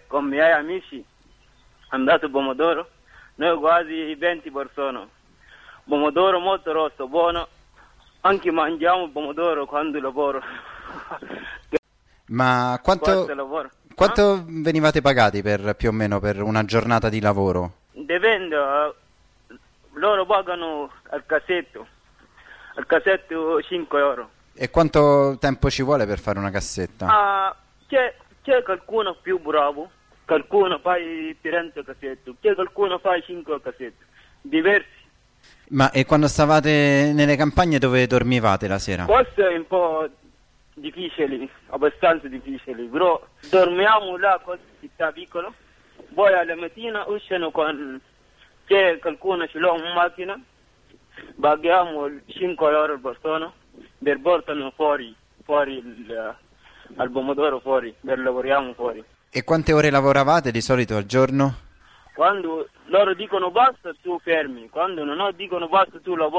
con i miei amici, andato a pomodoro, noi quasi 20 persone. Pomodoro molto rosso, buono, anche mangiamo pomodoro quando lavoro. Ma quanto venivate pagati per più o meno per una giornata di lavoro? Dipende, loro pagano al cassetto 5 euro. E quanto tempo ci vuole per fare una cassetta? C'è qualcuno più bravo, qualcuno fa 30 cassetto, c'è qualcuno fa 5 cassetto, diversi. Ma e quando stavate nelle campagne dove dormivate la sera? Questo è un po' difficile, abbastanza difficile, però dormiamo là con città piccola, poi alla mattina usciamo con c'è qualcuno ce l'ha in macchina, paghiamo 5 euro per persona per portano fuori al pomodoro fuori, per lavoriamo fuori. E quante ore lavoravate di solito al giorno? Quando loro dicono basta tu fermi, quando non dicono basta tu lavori.